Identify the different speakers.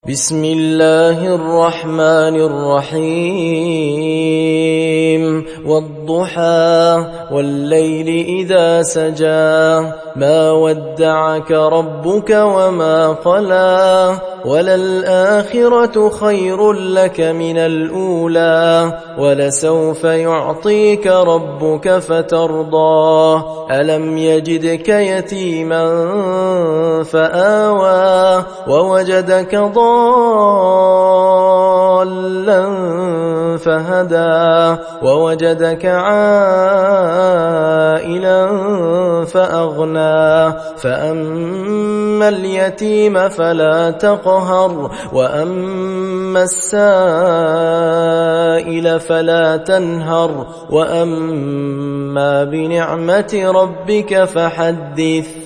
Speaker 1: بسم الله الرحمن الرحيم والضحى والليل إذا سجى ما ودعك ربك وما قلى وللآخرة خير لك من الأولى ولسوف يعطيك ربك فترضى ألم يجدك يتيما فآوى ووجدك ضالا فهدى ووجدك عائلا فأغنى فأما اليتيم فلا تقهر وأما السائل فلا تنهر وأما بنعمة ربك فحدث